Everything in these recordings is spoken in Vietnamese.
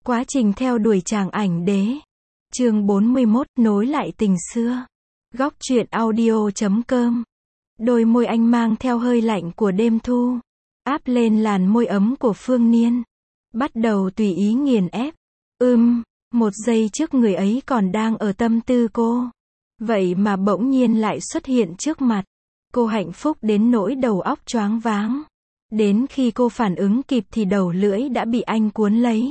Quá trình theo đuổi chàng ảnh đế. Chương 41, nối lại tình xưa. Góc truyện audio.com. Đôi môi anh mang theo hơi lạnh của đêm thu, áp lên làn môi ấm của Phương Niên. Bắt đầu tùy ý nghiền ép. Một giây trước người ấy còn đang ở tâm tư cô. Vậy mà bỗng nhiên lại xuất hiện trước mặt. Cô hạnh phúc đến nỗi đầu óc choáng váng. Đến khi cô phản ứng kịp thì đầu lưỡi đã bị anh cuốn lấy.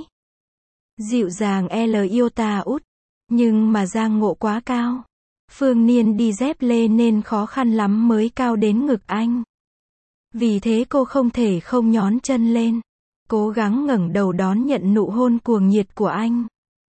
Dịu dàng L yêu ta út. Nhưng mà Giang Ngộ quá cao. Phương Niên đi dép lê nên khó khăn lắm mới cao đến ngực anh. Vì thế cô không thể không nhón chân lên. Cố gắng ngẩng đầu đón nhận nụ hôn cuồng nhiệt của anh.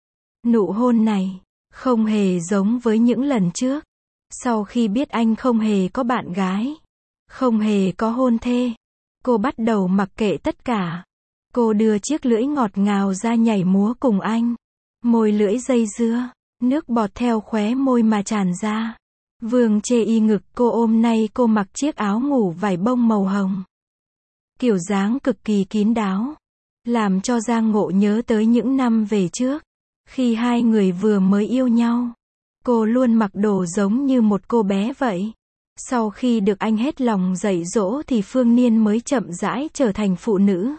Nụ hôn này không hề giống với những lần trước. Sau khi biết anh không hề có bạn gái, không hề có hôn thê, cô bắt đầu mặc kệ tất cả. Cô đưa chiếc lưỡi ngọt ngào ra nhảy múa cùng anh. Môi lưỡi dây dưa, nước bọt theo khóe môi mà tràn ra. Vương chê y ngực cô ôm, nay cô mặc chiếc áo ngủ vải bông màu hồng. Kiểu dáng cực kỳ kín đáo, làm cho Giang Ngộ nhớ tới những năm về trước, khi hai người vừa mới yêu nhau. Cô luôn mặc đồ giống như một cô bé vậy. Sau khi được anh hết lòng dạy dỗ thì Phương Niên mới chậm rãi trở thành phụ nữ.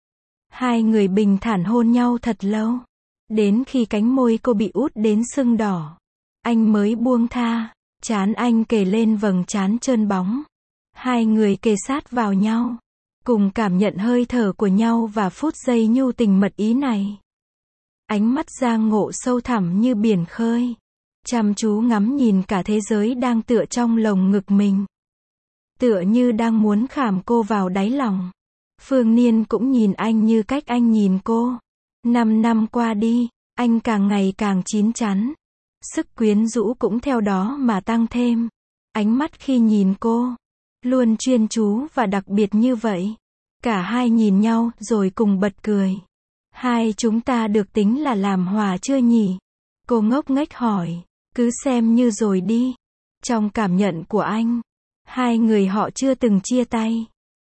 Hai người bình thản hôn nhau thật lâu. Đến khi cánh môi cô bị út đến sưng đỏ, anh mới buông tha. Trán anh kề lên vầng trán trơn bóng. Hai người kề sát vào nhau, cùng cảm nhận hơi thở của nhau và phút giây nhu tình mật ý này. Ánh mắt Giang Ngộ sâu thẳm như biển khơi, chăm chú ngắm nhìn cả thế giới đang tựa trong lồng ngực mình. Tựa như đang muốn khảm cô vào đáy lòng. Phương Niên cũng nhìn anh như cách anh nhìn cô. 5 năm qua đi, anh càng ngày càng chín chắn. Sức quyến rũ cũng theo đó mà tăng thêm. Ánh mắt khi nhìn cô, luôn chuyên chú và đặc biệt như vậy. Cả hai nhìn nhau rồi cùng bật cười. Hai chúng ta được tính là làm hòa chưa nhỉ? Cô ngốc nghếch hỏi. Cứ xem như rồi đi. Trong cảm nhận của anh, hai người họ chưa từng chia tay.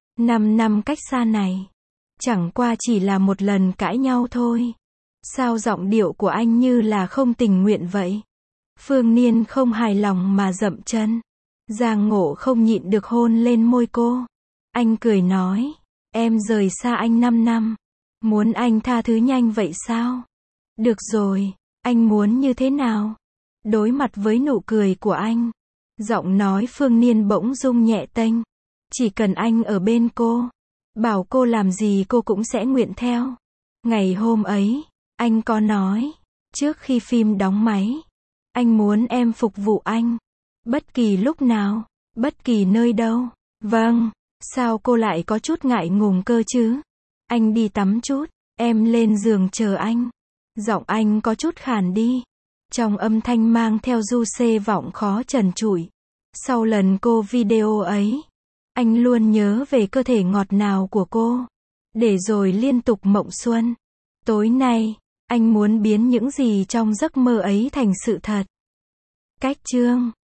5 năm cách xa này, chẳng qua chỉ là một lần cãi nhau thôi. Sao giọng điệu của anh như là không tình nguyện vậy? Phương Niên không hài lòng mà dậm chân. Giang Ngộ không nhịn được hôn lên môi cô. Anh cười nói, em rời xa anh 5 năm. Muốn anh tha thứ nhanh vậy sao? Được rồi, anh muốn như thế nào? Đối mặt với nụ cười của anh, giọng nói Phương Niên bỗng rung nhẹ tênh. Chỉ cần anh ở bên cô, bảo cô làm gì cô cũng sẽ nguyện theo. Ngày hôm ấy, anh có nói, trước khi phim đóng máy, anh muốn em phục vụ anh. Bất kỳ lúc nào, bất kỳ nơi đâu. Vâng, sao cô lại có chút ngại ngùng cơ chứ? Anh đi tắm chút, em lên giường chờ anh. Giọng anh có chút khàn đi. Trong âm thanh mang theo du xê vọng khó trần trụi. Sau lần cô video ấy, anh luôn nhớ về cơ thể ngọt ngào của cô. Để rồi liên tục mộng xuân. Tối nay, anh muốn biến những gì trong giấc mơ ấy thành sự thật. Cách chương